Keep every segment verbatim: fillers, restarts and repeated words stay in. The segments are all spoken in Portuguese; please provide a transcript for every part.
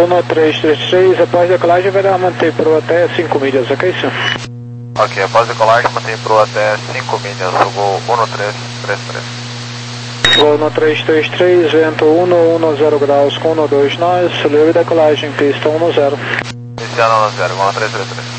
Voo no três três três, após decolagem vai manter por até cinco milhas, ok, senhor? Ok, após decolagem mantém por até cinco milhas, o voo um três três três. Voo no três três três, vento um zero graus com um dois nós, livre decolagem, pista um zero. Iniciando um zero, voo no três três três.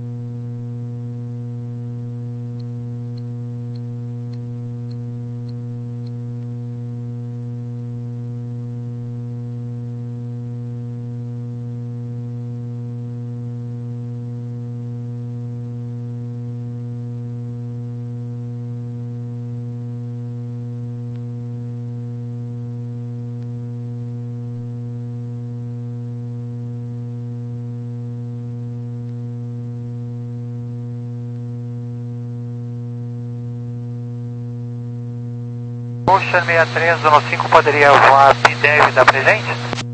Ocean sessenta e três, zona cinco, poderia voar P dez da presente?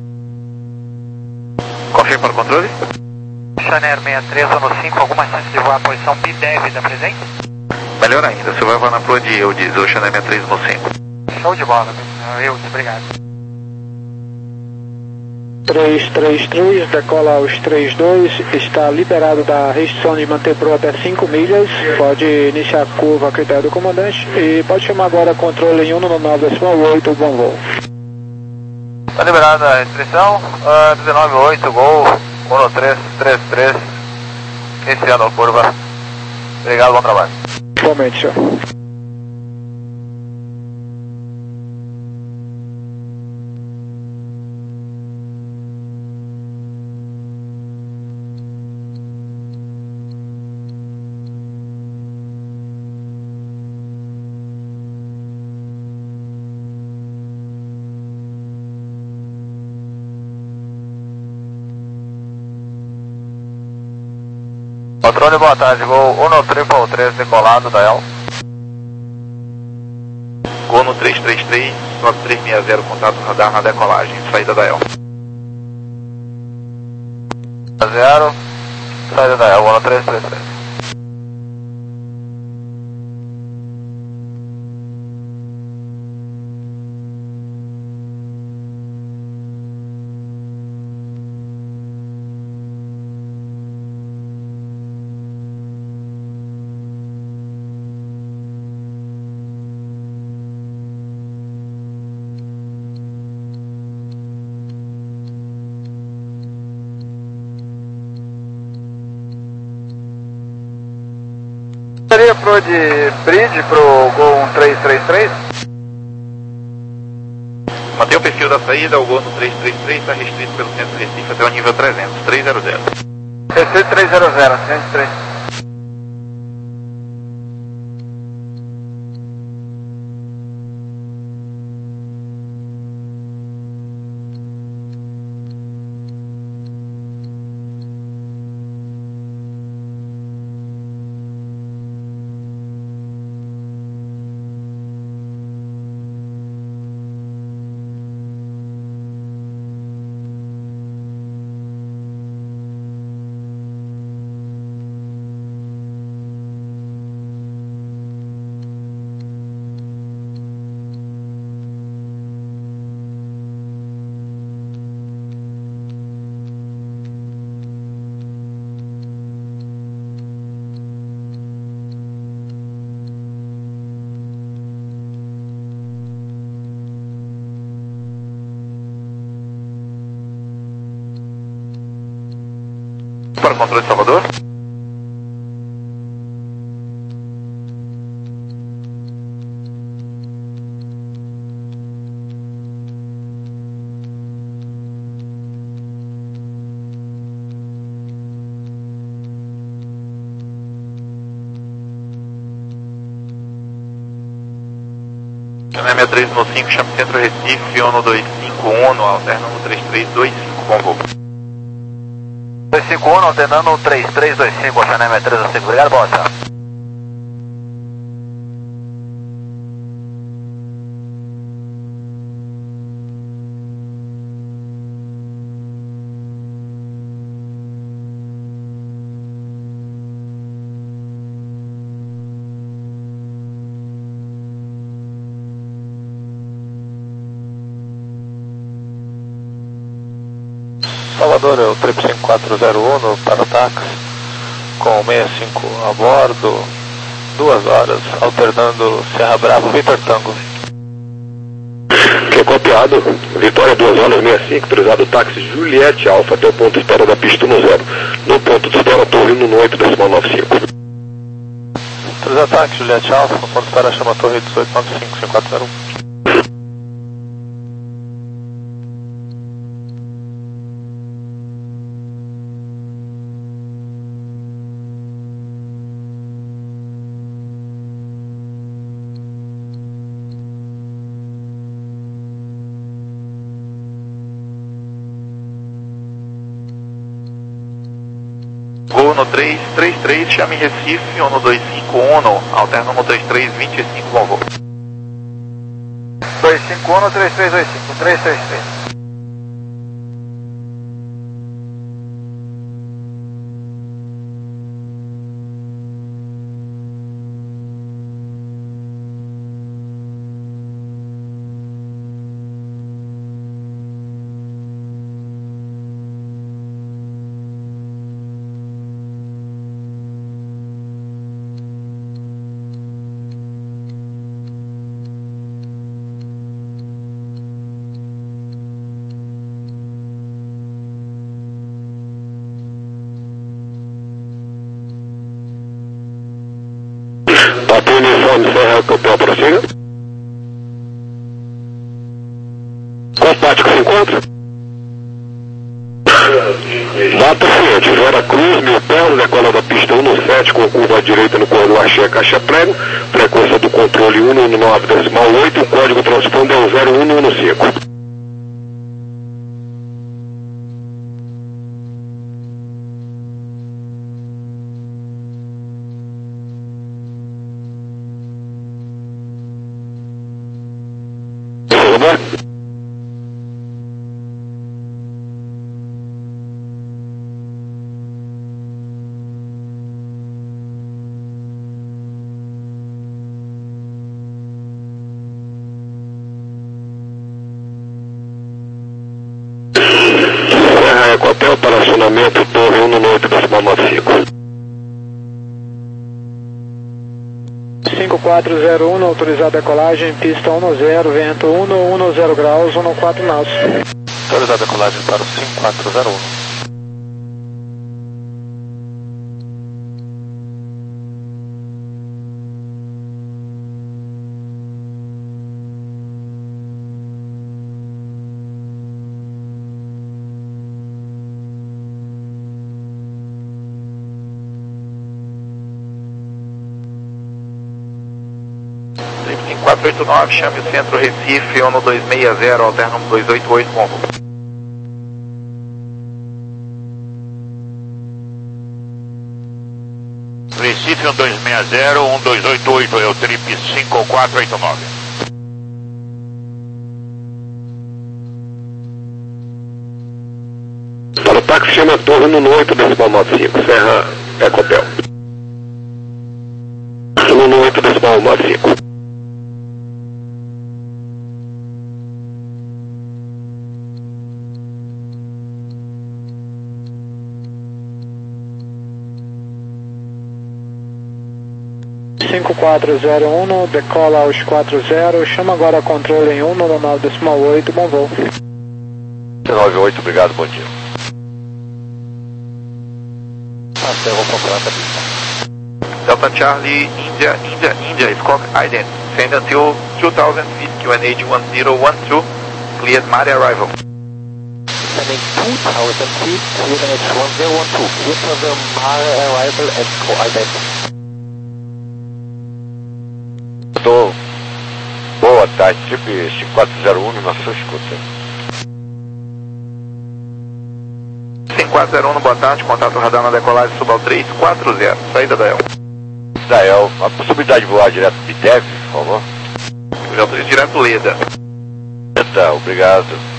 Confirme para o controle. Ocean sessenta e três, zona cinco, alguma chance de voar a posição P dez da presente? Melhor ainda, você vai voar na proa de eu, diz Ocean sessenta e três, zona cinco. Show de bola, eu, obrigado. três três três, decola aos trinta e dois, está liberado da restrição de manter proa até cinco milhas, pode iniciar a curva a critério do comandante e pode chamar agora controle em um nove oito, bom voo. Está liberada a restrição, uh, dezenove oito, gol, um três três três, iniciando a curva. Obrigado, bom trabalho. Igualmente, senhor. Controle, boa tarde, gol um três três, decolado da El. Gol no três três três, nove três seis zero, contato radar na decolagem, saída da El. Zero, saída da El, gol no três três três. Seria pro de bridge pro Gol um três três três? Mantenha o perfil da saída, o Gol no três três três está restrito pelo centro de Recife até o nível trezentos, trezentos. Recife trezentos, trezentos e três. Para o controle de Salvador. sessenta e três no cinco, chama Centro Recife, um dois cinco um, alterna no três três dois cinco, bom voo. dois cinco um, alternando três três dois cinco, Ocean sessenta e três, cinco, obrigado, bossa. Salvador, é o trip cinco quatro zero um para o táxi, com sessenta e cinco a bordo, duas horas, alternando Serra Bravo, Vitor Tango. Que é copiado, Vitória duas horas sessenta e cinco, autorizado táxi Juliette Alfa até o ponto de espera da pista no zero. No ponto de espera, torre no oito decimal nove cinco. Autorizado táxi Juliette Alfa, no ponto de espera chama torre dezoito nove cinco, cinco quatro zero um. Gol no três três três, chame Recife, ono dois cinco um, alterno no três três vinte e cinco, bom voo. dois cinco um, três três dois cinco, três três três. Papo uniforme, Serra Copel, prossiga. Qual parte que se encontra? Data seguinte, Vera Cruz, Mil Pérolas, decola da pista um no sete, com curva à direita no corredor Axé, caixa prego, frequência do controle um no nove decimal oito, o código transponder é o zero um um cinco. Serra Ecotel para acionamento torre um no oito decimal nove cinco. cinco quatro zero um, autorizado decolagem, pista um zero, vento um, zero graus, quatro nós. Autorizado decolagem para o cinco quatro zero um. cinco quatro oito nove, chame o centro Recife, ono dois seis zero, alterno dois oito oito, bom voo. Recife um dois seis zero, um dois oito oito, é o trip cinco quatro oito nove. Para o táxi chama torre no oito decimal nove cinco, Serra Ecopel. No oito decimal nove cinco. cinco quatro zero um, decola aos quatro zero, chama agora controle em um no nove decimal oito, bom voo. nove oito, obrigado, bom dia. Até eu vou procurar a pista. Delta Charlie, India, India, India, Scott Ident, send until two thousand feet, Q N H one zero one two, cleared Mare arrival. Sending two thousand feet, Q N H one zero one two, cleared for the Mare arrival at co-ident. Tô. Boa tarde, trip cinco quatro zero um, na sua escuta. cinco quatro zero um, boa tarde, contato radar na decolagem Subal três quatro zero, saída da El. Da El, a possibilidade de voar direto de Deve, por favor? Já estou direto Leda. Tá, obrigado.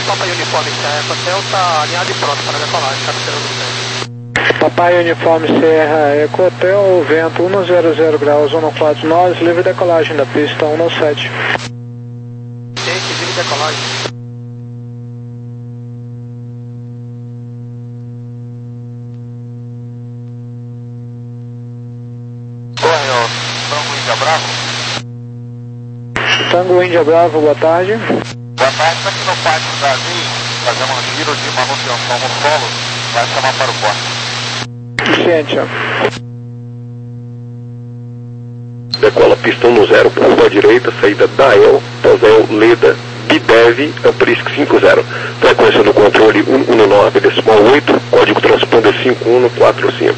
Papa Uniforme Serra Eco Hotel está alinhado e pronto para decolagem, cabeceira do centro. Papai Uniforme Serra Eco Hotel, vento um zero zero graus, um quatro nós, livre decolagem da pista um sete. Gente, livre decolagem. Tango Índia Bravo, boa tarde. Boa tarde, está aqui no pátio da Azul, fazendo um giro de manutenção no solo, vai chamar para o corte. Ciente. Decola pista um zero, curva à direita, saída Dael, Tosel, Leda, Bidev, Amprisk cinco zero. Frequência no controle um um nove, decimal oito, código transponder cinco um quatro cinco.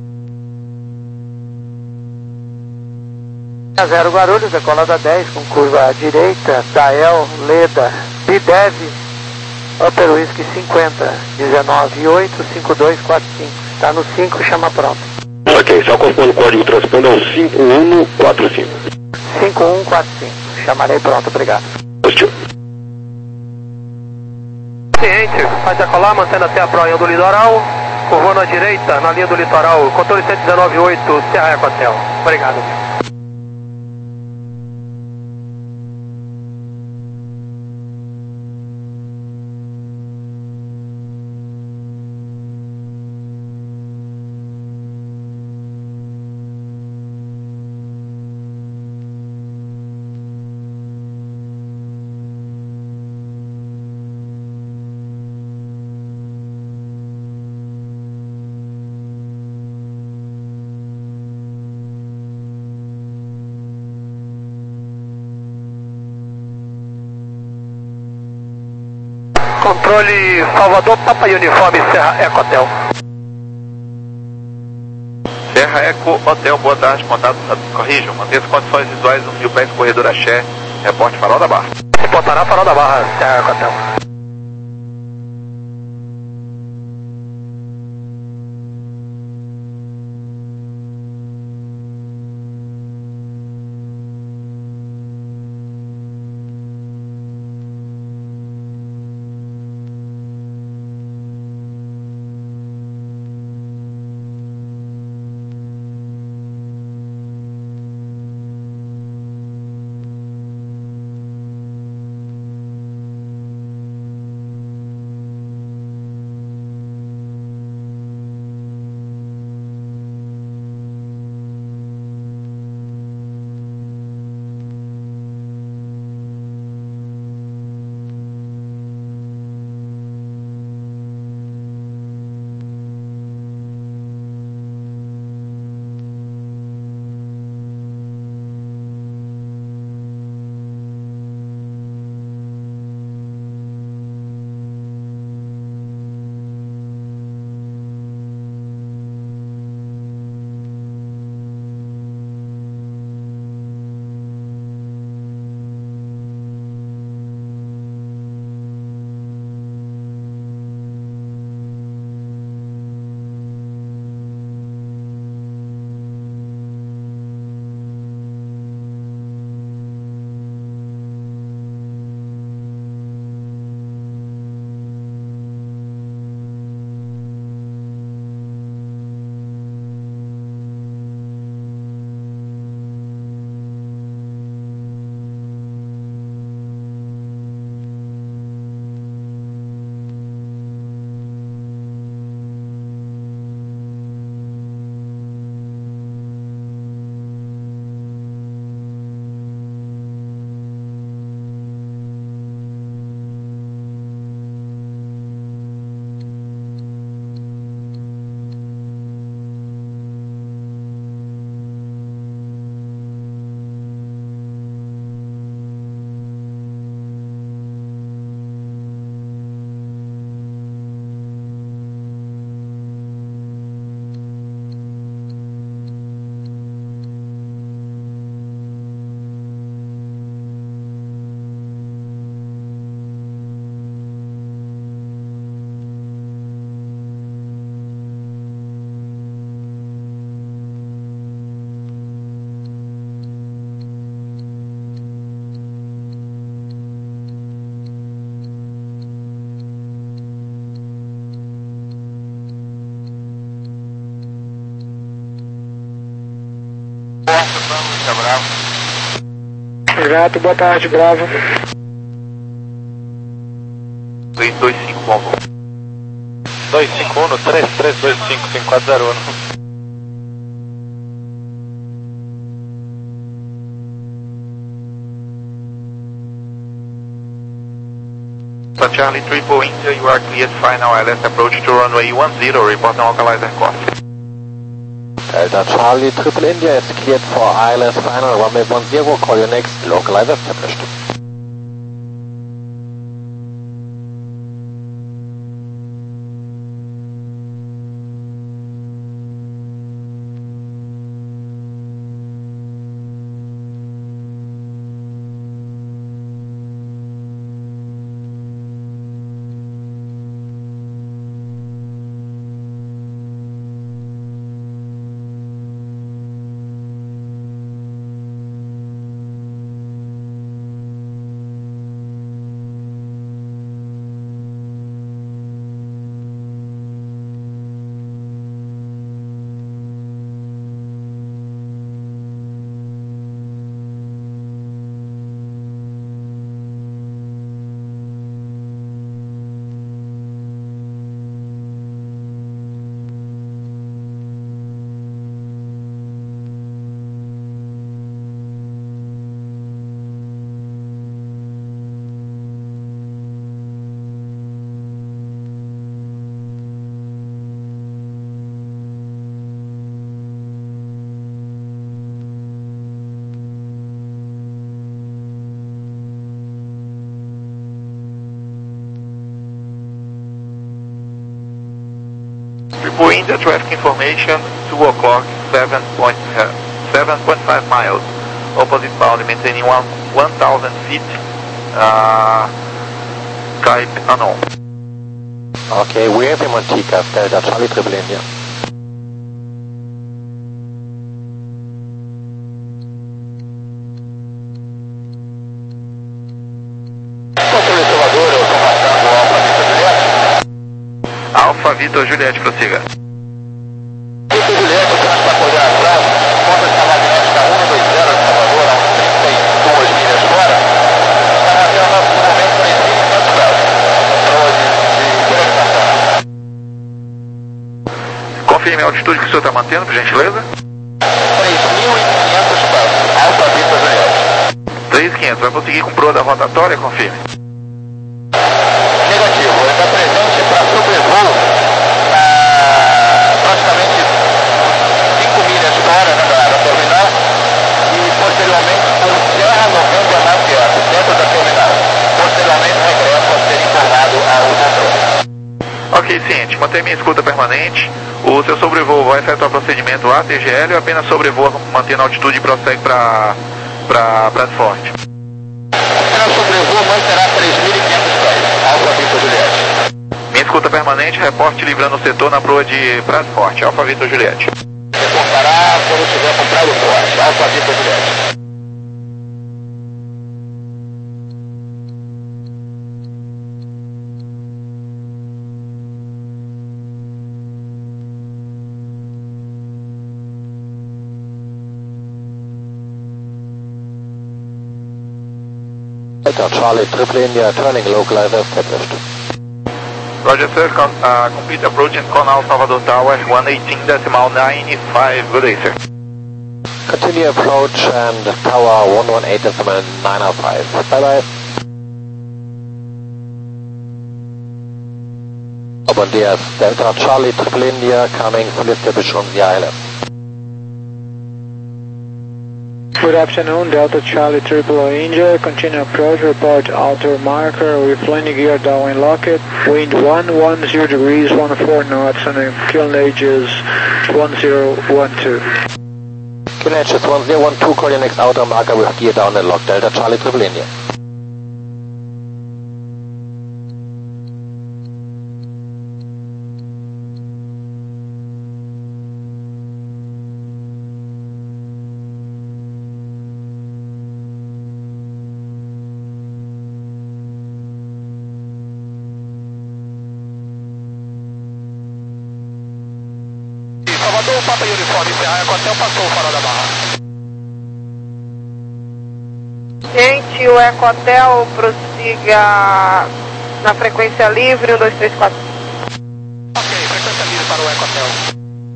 zero Guarulhos, decolada dez com curva à direita, Dael, Leda, Bidev, Upper Whisky cinquenta, dezenove oito, cinco dois quatro cinco. Está no cinco, chama pronto. Ok, só conforme o código transponder é o cinco um quatro cinco. cinco um quatro cinco, chamarei pronto, obrigado. Positivo. Ciente, vai decolar, mantendo até a proinha do litoral, curvando à direita, na linha do litoral, controle cento e dezenove oito, Serra Eco Hotel. Obrigado. Controle Salvador, Papa Uniforme, Serra Eco Hotel. Serra Eco Hotel, boa tarde, contato, corrijam, mantenha as condições visuais no Rio Pés, corredor Axé, reporte Farol da Barra. Reportará Farol da Barra, Serra Eco Hotel. Bravo. Gato, boa tarde, Bravo. três dois cinco, bom voo. dois cinco um, três três dois cinco, cinco quatro zero um. Charlie Triple India, you are cleared final I L S approach to runway one zero, report no localizer course. Delta Charlie Triple India is cleared for I L S final runway one zero, call your next localizer established. Triple India, traffic information, two o'clock, seven point five miles. Opposite bound, maintaining one, one thousand feet, uh, type unknown. Okay, we have him on T C A S, Delta Charlie Triple India. Alfa Vitor Juliette, prossiga. Vitor Juliette, para coordenação, conta de magnética um dois zero de Salvador, a uns trinta e duas milhas fora, está fazendo no momento três mil e quinhentos graus. Controle de conexão. Confirme a altitude que o senhor está mantendo, por gentileza. três mil e quinhentos pés, Alfa Vitor Juliette. três mil e quinhentos, vai conseguir com proa da rotatória, confirme. Negativo, ele está presente para sobrevoo na praticamente cinco milhas fora, né, da, da terminal e posteriormente por Serra noventa Navier, dentro da terminal. Posteriormente regressa a ser informado ao controle. Ok, ciente, mantém minha escuta permanente. O seu sobrevoo vai efetuar procedimento A T G L ou apenas sobrevoa mantendo a altitude e prossegue para Brás Forte? Apenas sobrevoo manterá três mil e quinhentos pés, Alfa Vitor Juliette. Minha escuta permanente, reporte livrando o setor na proa de Brás Forte, Alfa Vitor Juliette. Reportará quando tiver comprado o forte, Alfa Vitor Juliette. Delta Charlie Triple India, turning localizer established. Roger, sir. Com, uh, complete approach and Conal Salvador Tower, one eighteen point nine five. Good day, sir. Continue approach and tower one eighteen point nine five. Bye bye. Bom dia, Delta Charlie Triple India, coming fully established on the island. Good afternoon, Delta Charlie Triple India, continue approach, report outer marker with landing gear down and locked, wind one one zero degrees, one four knots, and QNH is one zero one two. Q N H is one zero one two, call your next outer marker with gear down and locked, Delta Charlie Triple India. Salvador, Papa Uniforme, Serra, Hotel passou o farol da barra. gente, o Ecotel prossiga na frequência livre, um, dois, três, quatro. Ok, frequência livre para o Ecotel.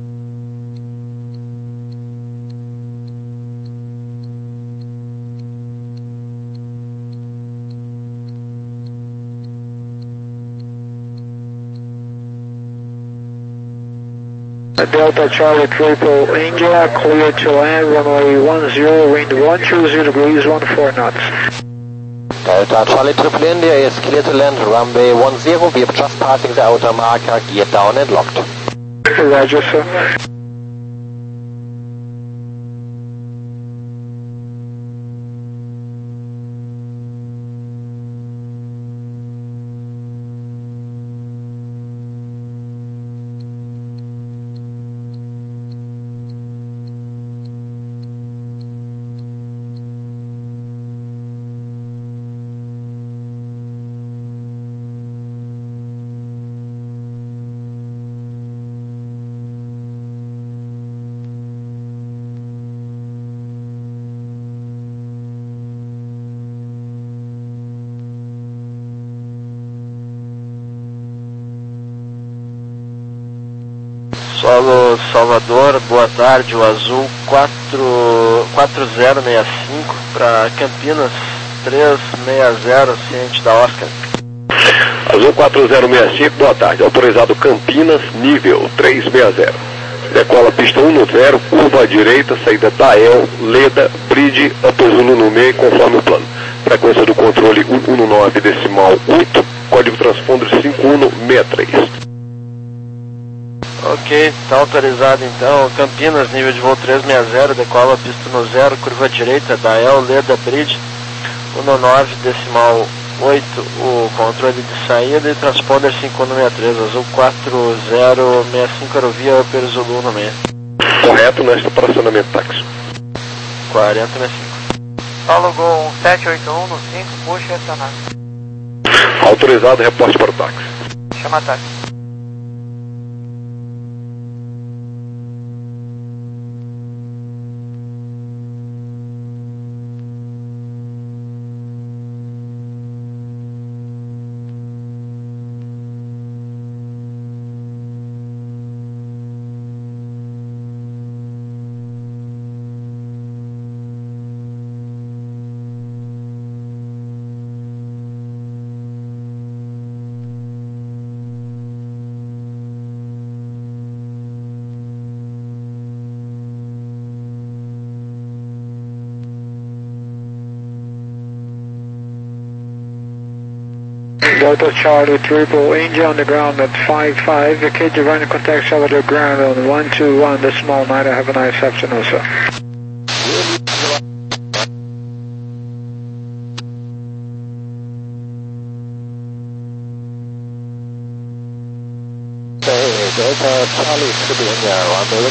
Delta Charlie Triple India, clear to land, runway one zero, wind one two zero degrees, one four knots. Delta Charlie Triple India is clear to land, runway one zero, we have just passing the outer marker, geared down and locked. Roger, sir. Solo Salvador, boa tarde, o azul quatro zero seis cinco para Campinas três seis zero, ciente da Oscar. Azul quatro zero seis cinco, boa tarde, autorizado Campinas, nível três seis zero. Decola pista um no zero, curva à direita, saída da El, Leda, Bridge, Upper Zulu no meio, conforme o plano. Frequência do controle um um nove decimal oito, código transponder cinco um seis três. Ok, está autorizado então, Campinas, nível de voo três seis zero, decola pista no zero, curva à direita, da El, Leda, Bridge, um nove decimal oito, o controle de saída e transponder cinco um seis três, azul quatro zero seis cinco, aerovia Upper Zulu no meio. Correto, neste operacionamento táxi. quarenta sessenta e cinco. Paulo Gol sete oito um no cinco, puxa e acionar. Autorizado, reporte para o táxi. Chama táxi. Delta Charlie Triple India on the ground at five five, vacate the running contact Salvador ground on one two one decimal nine, have a nice afternoon, sir. Delta Charlie Triple India, runway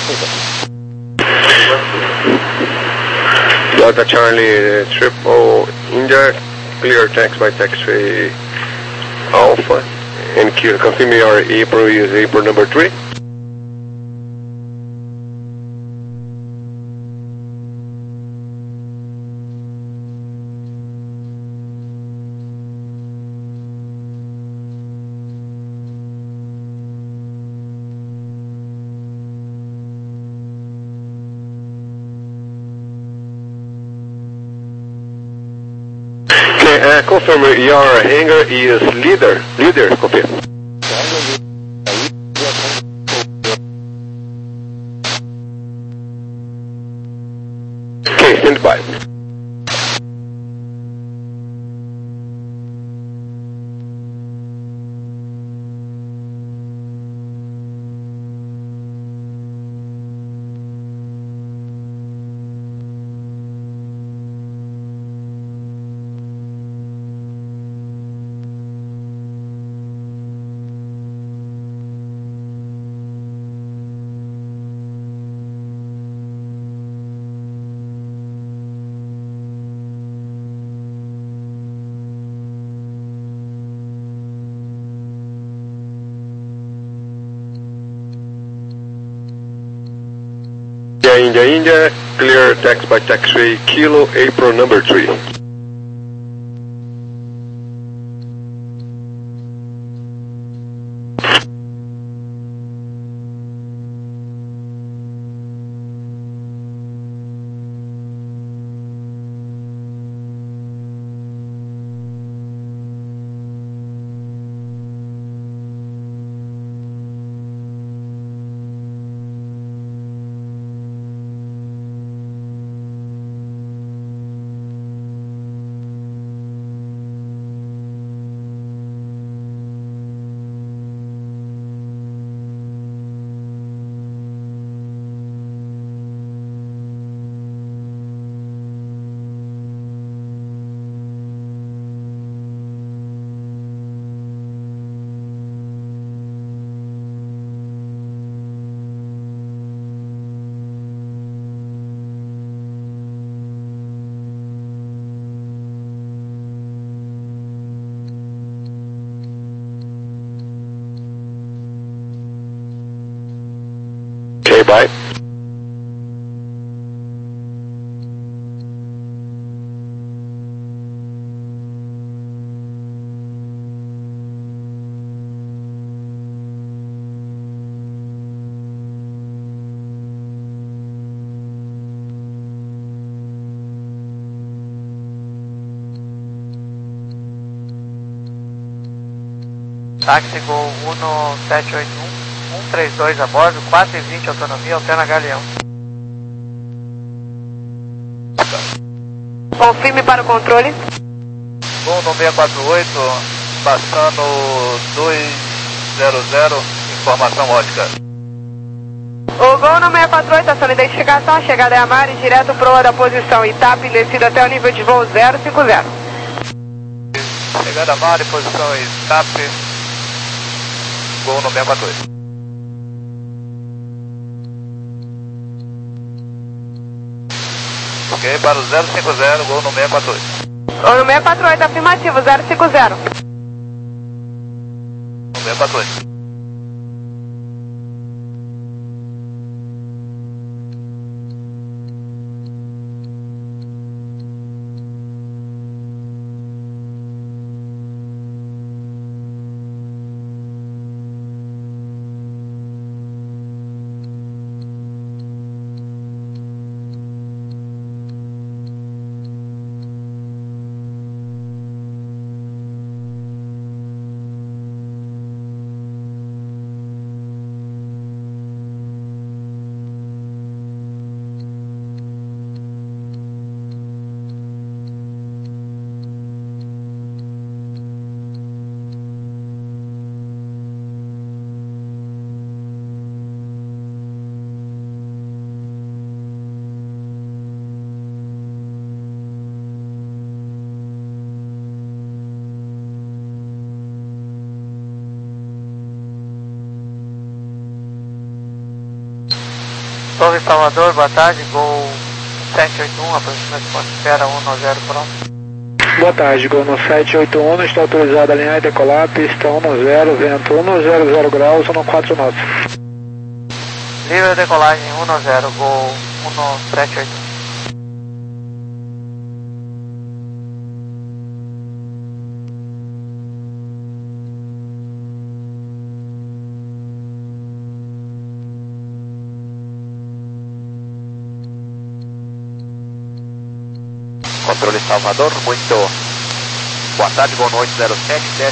located. Delta Charlie Triple India, clear tax by taxiway Alpha, and confirm your April is April number three. Uh, confirm your hangar is leader. Leader, confirm. Okay, stand by. India, India, clear tax by taxiway Kilo, April number three. bye. Táxi Gol um sete oito um, um três dois a bordo, quatro e vinte autonomia, alterna Galeão. Confirme para o controle. Gol no seis quatro oito, passando dois zero zero, informação ótica. O Gol no seis quatro oito, ação de identificação, chegada é a Mare, direto proa da posição Itap, descida até o nível de voo zero cinco zero. Chegada a Mare, posição Itap. Gol no seis quatro oito. Ok, para o zero cinco zero, gol no seis quatro oito. Gol no seis quatro oito, afirmativo, zero cinco zero. No seis quatro oito. Torre Salvador, boa tarde, Gol sete oito um, aproximadamente ponto espera um zero pronto. Boa tarde, Gol no sete oito um, está autorizado a alinhar e decolar, pista um zero, vento um zero zero graus, um quatro nove. Livre a decolagem um zero, Gol um sete oito um. Controle Salvador, muito boa tarde, Gol no oito zero sete,